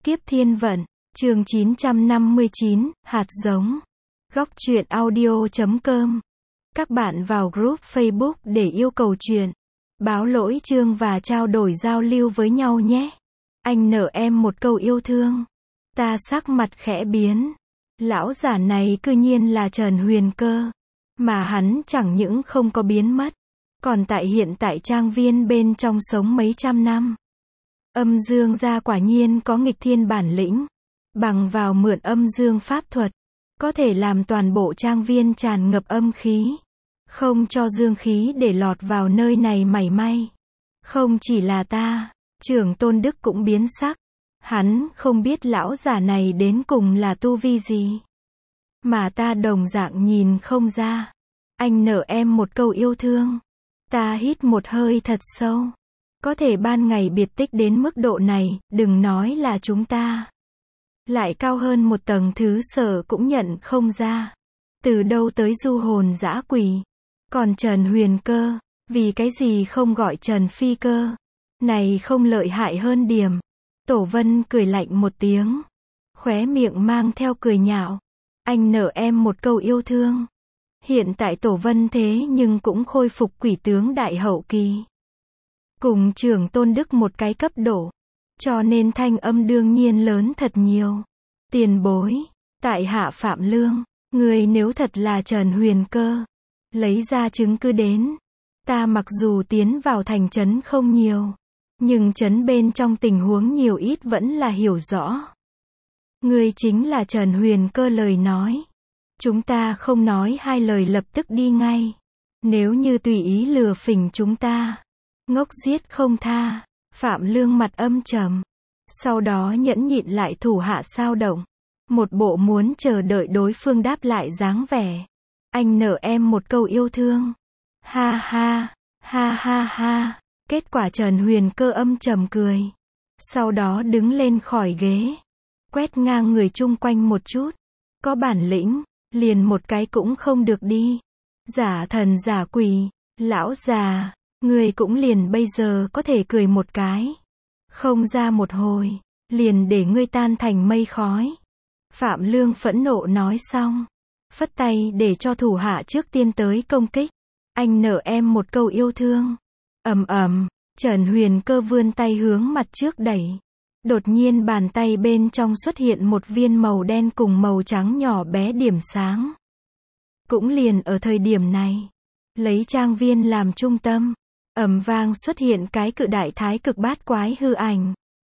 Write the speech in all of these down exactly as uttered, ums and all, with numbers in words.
Kiếp thiên vận, chương chín trăm năm mươi chín, hạt giống. Góc truyện audio chấm com. Các bạn vào group Facebook để yêu cầu truyện, báo lỗi chương và trao đổi giao lưu với nhau nhé. Anh nợ em một câu yêu thương. Ta sắc mặt khẽ biến. Lão giả này cư nhiên là Trần Huyền Cơ. Mà hắn chẳng những không có biến mất, còn tại hiện tại trang viên bên trong sống mấy trăm năm. Âm dương gia quả nhiên có nghịch thiên bản lĩnh. Bằng vào mượn âm dương pháp thuật, có thể làm toàn bộ trang viên tràn ngập âm khí, không cho dương khí để lọt vào nơi này mảy may. Không chỉ là ta, trưởng tôn đức cũng biến sắc. Hắn không biết lão giả này đến cùng là tu vi gì, mà ta đồng dạng nhìn không ra. Anh nợ em một câu yêu thương. Ta hít một hơi thật sâu. Có thể ban ngày biệt tích đến mức độ này, đừng nói là chúng ta. Lại cao hơn một tầng thứ sở cũng nhận không ra. Từ đâu tới du hồn dã quỷ. Còn Trần Huyền Cơ, vì cái gì không gọi Trần Phi Cơ? Này không lợi hại hơn điểm. Tổ Vân cười lạnh một tiếng. Khóe miệng mang theo cười nhạo. Anh nợ em một câu yêu thương. Hiện tại Tổ Vân thế nhưng cũng khôi phục quỷ tướng đại hậu kỳ. Cùng trưởng tôn đức một cái cấp độ. Cho nên thanh âm đương nhiên lớn thật nhiều. Tiền bối, tại hạ Phạm Lương, người nếu thật là Trần Huyền Cơ, lấy ra chứng cứ đến. Ta mặc dù tiến vào thành trấn không nhiều, nhưng trấn bên trong tình huống nhiều ít vẫn là hiểu rõ. Người chính là Trần Huyền Cơ lời nói. Chúng ta không nói hai lời lập tức đi ngay. Nếu như tùy ý lừa phỉnh chúng ta, ngốc giết không tha. Phạm Lương mặt âm trầm. Sau đó nhẫn nhịn lại thủ hạ sao động. Một bộ muốn chờ đợi đối phương đáp lại dáng vẻ. Anh nợ em một câu yêu thương. Ha ha, ha ha ha. Kết quả Trần Huyền Cơ âm trầm cười. Sau đó đứng lên khỏi ghế. Quét ngang người chung quanh một chút. Có bản lĩnh, liền một cái cũng không được đi. Giả thần giả quỷ, lão già. Người cũng liền bây giờ có thể cười một cái. Không ra một hồi, liền để ngươi tan thành mây khói. Phạm Lương phẫn nộ nói xong. Phất tay để cho thủ hạ trước tiên tới công kích. Anh nợ em một câu yêu thương. Ầm ầm, Trần Huyền Cơ vươn tay hướng mặt trước đẩy. Đột nhiên bàn tay bên trong xuất hiện một viên màu đen cùng màu trắng nhỏ bé điểm sáng. Cũng liền ở thời điểm này, lấy trang viên làm trung tâm. Ầm vang xuất hiện cái cự đại thái cực bát quái hư ảnh.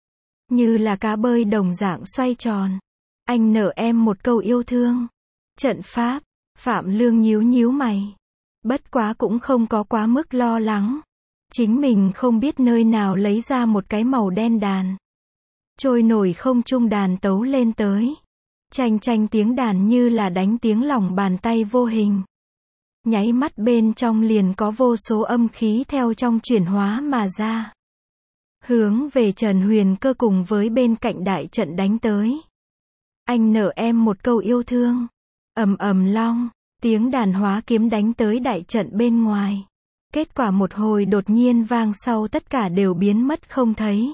Như là cá bơi đồng dạng xoay tròn. Anh nợ em một câu yêu thương. Trận pháp, Phạm Lương nhíu nhíu mày. Bất quá cũng không có quá mức lo lắng. Chính mình không biết nơi nào lấy ra một cái màu đen đàn. Trôi nổi không trung đàn tấu lên tới. Chanh chanh tiếng đàn như là đánh tiếng lòng bàn tay vô hình. Nháy mắt bên trong liền có vô số âm khí theo trong chuyển hóa mà ra. Hướng về Trần Huyền Cơ cùng với bên cạnh đại trận đánh tới. Anh nợ em một câu yêu thương. Ầm ầm long, tiếng đàn hóa kiếm đánh tới đại trận bên ngoài. Kết quả một hồi đột nhiên vang sau tất cả đều biến mất không thấy.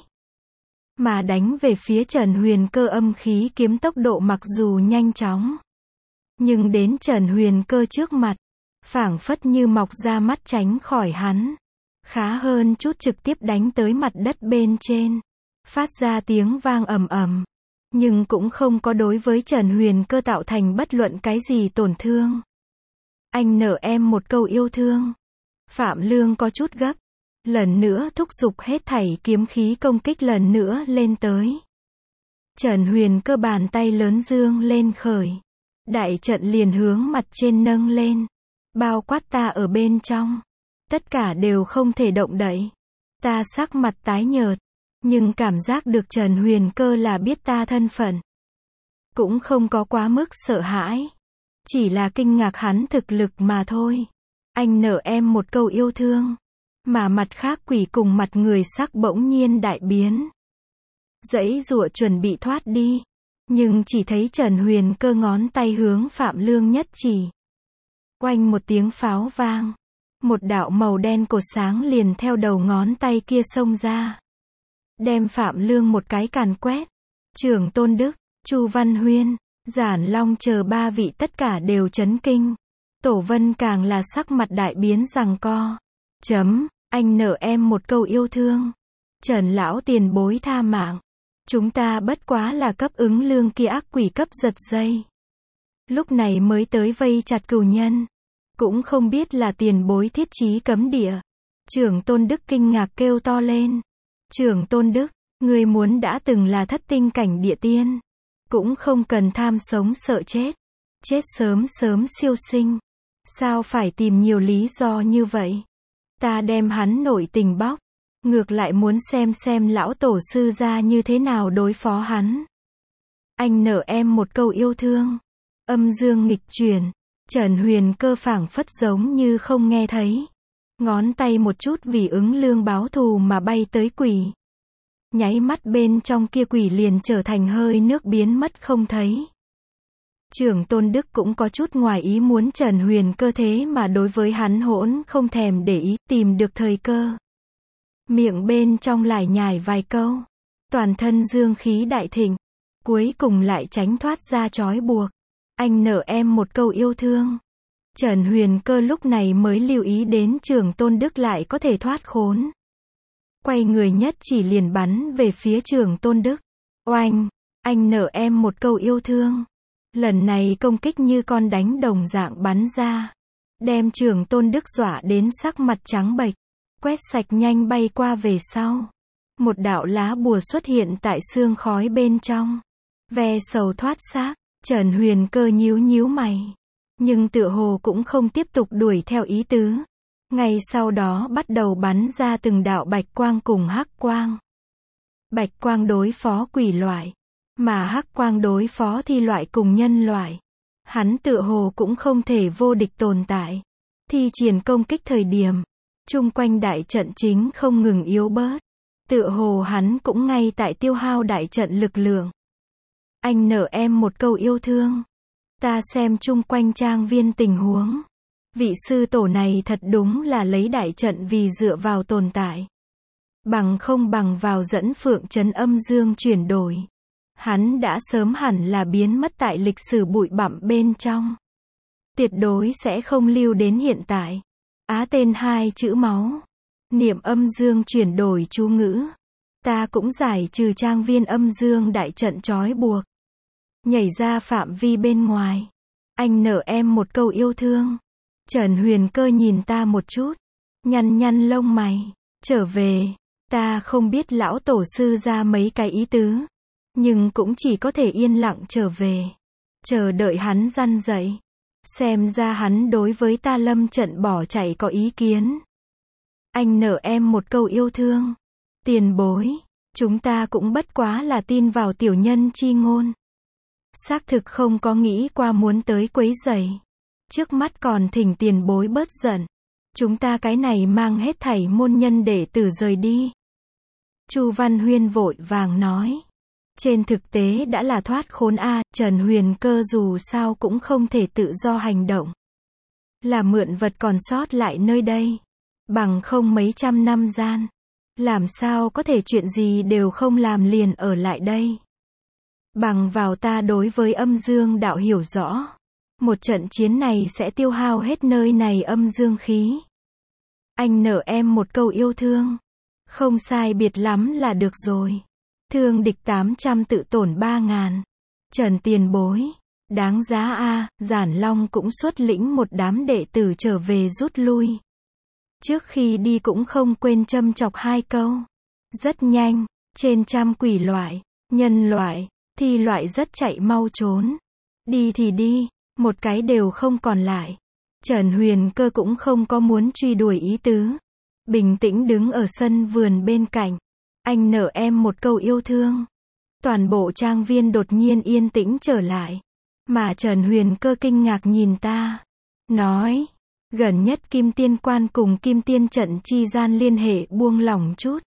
Mà đánh về phía Trần Huyền Cơ âm khí kiếm tốc độ mặc dù nhanh chóng, nhưng đến Trần Huyền Cơ trước mặt, phảng phất như mọc ra mắt tránh khỏi hắn. Khá hơn chút trực tiếp đánh tới mặt đất bên trên. Phát ra tiếng vang ầm ầm. Nhưng cũng không có đối với Trần Huyền Cơ tạo thành bất luận cái gì tổn thương. Anh nợ em một câu yêu thương. Phạm Lương có chút gấp. Lần nữa thúc giục hết thảy kiếm khí công kích lần nữa lên tới. Trần Huyền Cơ bàn tay lớn dương lên khởi. Đại trận liền hướng mặt trên nâng lên. Bao quát ta ở bên trong. Tất cả đều không thể động đậy. Ta sắc mặt tái nhợt. Nhưng cảm giác được Trần Huyền Cơ là biết ta thân phận. Cũng không có quá mức sợ hãi. Chỉ là kinh ngạc hắn thực lực mà thôi. Anh nợ em một câu yêu thương. Mà mặt khác quỷ cùng mặt người sắc bỗng nhiên đại biến. Giãy giụa chuẩn bị thoát đi. Nhưng chỉ thấy Trần Huyền Cơ ngón tay hướng Phạm Lương nhất chỉ. Oanh một tiếng pháo vang. Một đạo màu đen cột sáng liền theo đầu ngón tay kia xông ra. Đem Phạm Lương một cái càn quét. Trưởng Tôn Đức, Chu Văn Huyên, Giản Long chờ ba vị tất cả đều chấn kinh. Tổ Vân càng là sắc mặt đại biến giằng co. Chấm, anh nợ em một câu yêu thương. Trần lão tiền bối tha mạng. Chúng ta bất quá là cấp ứng lương kia ác quỷ cấp giật dây. Lúc này mới tới vây chặt cừu nhân. Cũng không biết là tiền bối thiết chí cấm địa. Trưởng Tôn Đức kinh ngạc kêu to lên. Trưởng Tôn Đức, người muốn đã từng là thất tinh cảnh địa tiên. Cũng không cần tham sống sợ chết. Chết sớm sớm siêu sinh. Sao phải tìm nhiều lý do như vậy? Ta đem hắn nội tình bóc. Ngược lại muốn xem xem lão tổ sư gia như thế nào đối phó hắn. Anh nợ em một câu yêu thương. Âm dương nghịch chuyển. Trần Huyền Cơ phảng phất giống như không nghe thấy. Ngón tay một chút vì ứng lương báo thù mà bay tới quỷ. Nháy mắt bên trong kia quỷ liền trở thành hơi nước biến mất không thấy. Trưởng Tôn Đức cũng có chút ngoài ý muốn Trần Huyền Cơ thế mà đối với hắn hỗn không thèm để ý, tìm được thời cơ. Miệng bên trong lải nhải vài câu. Toàn thân dương khí đại thịnh. Cuối cùng lại tránh thoát ra trói buộc. Anh nợ em một câu yêu thương. Trần Huyền Cơ lúc này mới lưu ý đến Trưởng Tôn Đức lại có thể thoát khốn. Quay người nhất chỉ liền bắn về phía Trưởng Tôn Đức. Oanh, anh nợ em một câu yêu thương. Lần này công kích như con đánh đồng dạng bắn ra. Đem Trưởng Tôn Đức dọa đến sắc mặt trắng bệch. Quét sạch nhanh bay qua về sau. Một đạo lá bùa xuất hiện tại xương khói bên trong. Ve sầu thoát xác. Trần Huyền Cơ nhíu nhíu mày. Nhưng tựa hồ cũng không tiếp tục đuổi theo ý tứ. Ngay sau đó bắt đầu bắn ra từng đạo bạch quang cùng hắc quang. Bạch quang đối phó quỷ loại. Mà hắc quang đối phó thi loại cùng nhân loại. Hắn tựa hồ cũng không thể vô địch tồn tại. Thi triển công kích thời điểm. Chung quanh đại trận chính không ngừng yếu bớt. Tựa hồ hắn cũng ngay tại tiêu hao đại trận lực lượng. Anh nợ em một câu yêu thương. Ta xem chung quanh trang viên tình huống. Vị sư tổ này thật đúng là lấy đại trận vì dựa vào tồn tại. Bằng không bằng vào dẫn phượng trấn âm dương chuyển đổi. Hắn đã sớm hẳn là biến mất tại lịch sử bụi bặm bên trong. Tuyệt đối sẽ không lưu đến hiện tại. Á tên hai chữ máu. Niệm âm dương chuyển đổi chú ngữ. Ta cũng giải trừ trang viên âm dương đại trận trói buộc. Nhảy ra phạm vi bên ngoài. Anh nợ em một câu yêu thương. Trần Huyền Cơ nhìn ta một chút. Nhăn nhăn lông mày. Trở về. Ta không biết lão tổ sư ra mấy cái ý tứ. Nhưng cũng chỉ có thể yên lặng trở về. Chờ đợi hắn răn dậy. Xem ra hắn đối với ta lâm trận bỏ chạy có ý kiến. Anh nợ em một câu yêu thương. Tiền bối. Chúng ta cũng bất quá là tin vào tiểu nhân chi ngôn. Xác thực không có nghĩ qua muốn tới quấy rầy. Trước mắt còn thỉnh tiền bối bớt giận. Chúng ta cái này mang hết thảy môn nhân đệ tử rời đi. Chu Văn Huyên vội vàng nói. Trên thực tế đã là thoát khốn a, Trần Huyền Cơ dù sao cũng không thể tự do hành động. Là mượn vật còn sót lại nơi đây. Bằng không mấy trăm năm gian. Làm sao có thể chuyện gì đều không làm liền ở lại đây. Bằng vào ta đối với âm dương đạo hiểu rõ. Một trận chiến này sẽ tiêu hao hết nơi này âm dương khí. Anh nợ em một câu yêu thương. Không sai biệt lắm là được rồi. Thương địch tám trăm tự tổn ba ngàn. Trần tiền bối. Đáng giá a, Giản Long cũng xuất lĩnh một đám đệ tử trở về rút lui. Trước khi đi cũng không quên châm chọc hai câu. Rất nhanh, trên trăm quỷ loại, nhân loại, thi loại rất chạy mau trốn. Đi thì đi, một cái đều không còn lại. Trần Huyền Cơ cũng không có muốn truy đuổi ý tứ. Bình tĩnh đứng ở sân vườn bên cạnh. Anh nợ em một câu yêu thương. Toàn bộ trang viên đột nhiên yên tĩnh trở lại. Mà Trần Huyền Cơ kinh ngạc nhìn ta. Nói, gần nhất Kim Tiên Quan cùng Kim Tiên Trận chi gian liên hệ buông lỏng chút.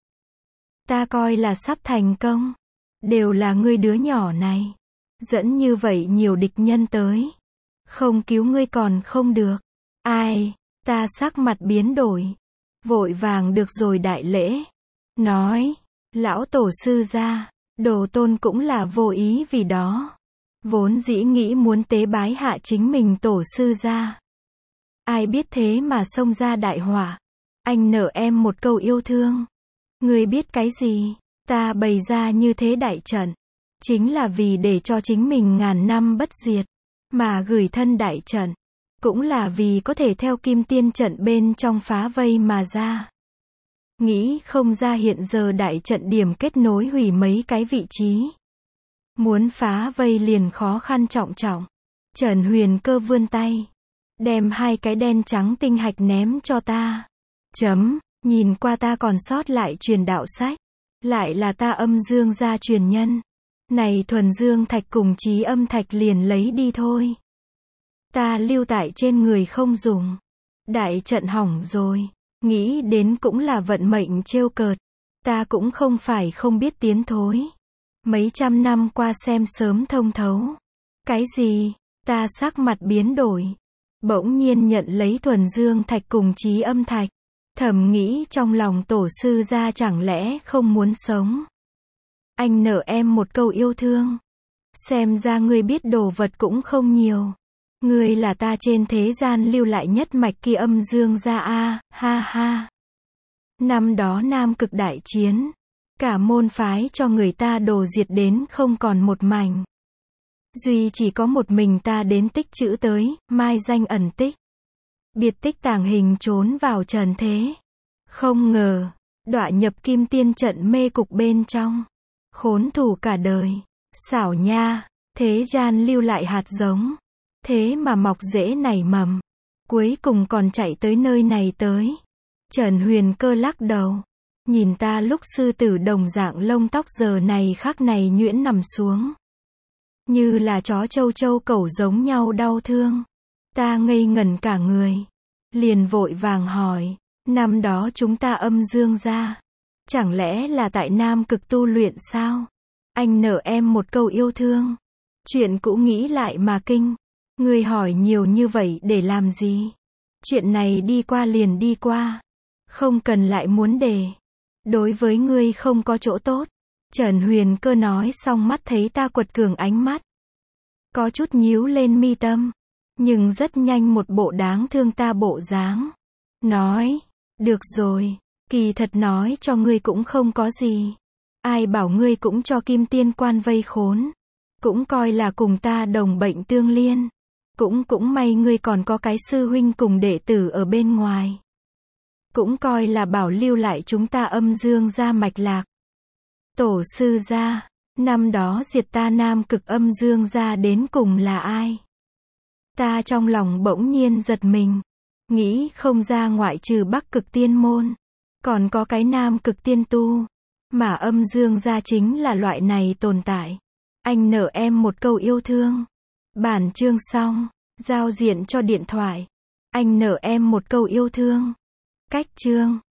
Ta coi là sắp thành công. Đều là ngươi đứa nhỏ này. Dẫn như vậy nhiều địch nhân tới. Không cứu ngươi còn không được. Ai, ta sắc mặt biến đổi. Vội vàng được rồi đại lễ. Nói, lão tổ sư ra, Đồ Tôn cũng là vô ý vì đó. Vốn dĩ nghĩ muốn tế bái hạ chính mình tổ sư ra. Ai biết thế mà xông ra đại họa. Anh nợ em một câu yêu thương. Ngươi biết cái gì? Ta bày ra như thế đại trận. Chính là vì để cho chính mình ngàn năm bất diệt. Mà gửi thân đại trận. Cũng là vì có thể theo kim tiên trận bên trong phá vây mà ra. Nghĩ không ra hiện giờ đại trận điểm kết nối hủy mấy cái vị trí. Muốn phá vây liền khó khăn trọng trọng. Trần Huyền Cơ vươn tay. Đem hai cái đen trắng tinh hạch ném cho ta. Chấm, nhìn qua ta còn sót lại truyền đạo sách. Lại là ta âm dương gia truyền nhân. Này thuần dương thạch cùng trí âm thạch liền lấy đi thôi. Ta lưu tại trên người không dùng. Đại trận hỏng rồi. Nghĩ đến cũng là vận mệnh trêu cợt. Ta cũng không phải không biết tiến thối. Mấy trăm năm qua xem sớm thông thấu. Cái gì? Ta sắc mặt biến đổi. Bỗng nhiên nhận lấy thuần dương thạch cùng trí âm thạch. Thầm nghĩ trong lòng tổ sư ra chẳng lẽ không muốn sống. Anh nợ em một câu yêu thương. Xem ra ngươi biết đồ vật cũng không nhiều. Ngươi là ta trên thế gian lưu lại nhất mạch kia âm dương gia a, ha ha. Năm đó Nam Cực đại chiến. Cả môn phái cho người ta đồ diệt đến không còn một mảnh. Duy chỉ có một mình ta đến tích chữ tới, mai danh ẩn tích. Biệt tích tàng hình trốn vào trần thế. Không ngờ, đọa nhập kim tiên trận mê cục bên trong. Khốn thủ cả đời. Xảo nha, thế gian lưu lại hạt giống. Thế mà mọc rễ nảy mầm. Cuối cùng còn chạy tới nơi này tới. Trần Huyền Cơ lắc đầu. Nhìn ta lúc sư tử đồng dạng lông tóc giờ này khắc này nhuyễn nằm xuống. Như là chó châu châu cẩu giống nhau đau thương. Ta ngây ngẩn cả người. Liền vội vàng hỏi. Năm đó chúng ta âm dương ra. Chẳng lẽ là tại Nam Cực tu luyện sao? Anh nợ em một câu yêu thương. Chuyện cũ nghĩ lại mà kinh. Ngươi hỏi nhiều như vậy để làm gì? Chuyện này đi qua liền đi qua. Không cần lại muốn đề. Đối với ngươi không có chỗ tốt. Trần Huyền Cơ nói xong mắt thấy ta quật cường ánh mắt. Có chút nhíu lên mi tâm. Nhưng rất nhanh một bộ đáng thương ta bộ dáng. Nói. Được rồi. Kỳ thật nói cho ngươi cũng không có gì. Ai bảo ngươi cũng cho kim tiên quan vây khốn. Cũng coi là cùng ta đồng bệnh tương liên. Cũng cũng may ngươi còn có cái sư huynh cùng đệ tử ở bên ngoài. Cũng coi là bảo lưu lại chúng ta âm dương gia mạch lạc. Tổ sư gia, năm đó diệt ta Nam Cực âm dương gia đến cùng là ai? Ta trong lòng bỗng nhiên giật mình. Nghĩ không ra ngoại trừ Bắc Cực tiên môn. Còn có cái Nam Cực tiên tu. Mà âm dương gia chính là loại này tồn tại. Anh nợ em một câu yêu thương. Bản chương xong. Giao diện cho điện thoại. Anh nợ em một câu yêu thương. Cách chương.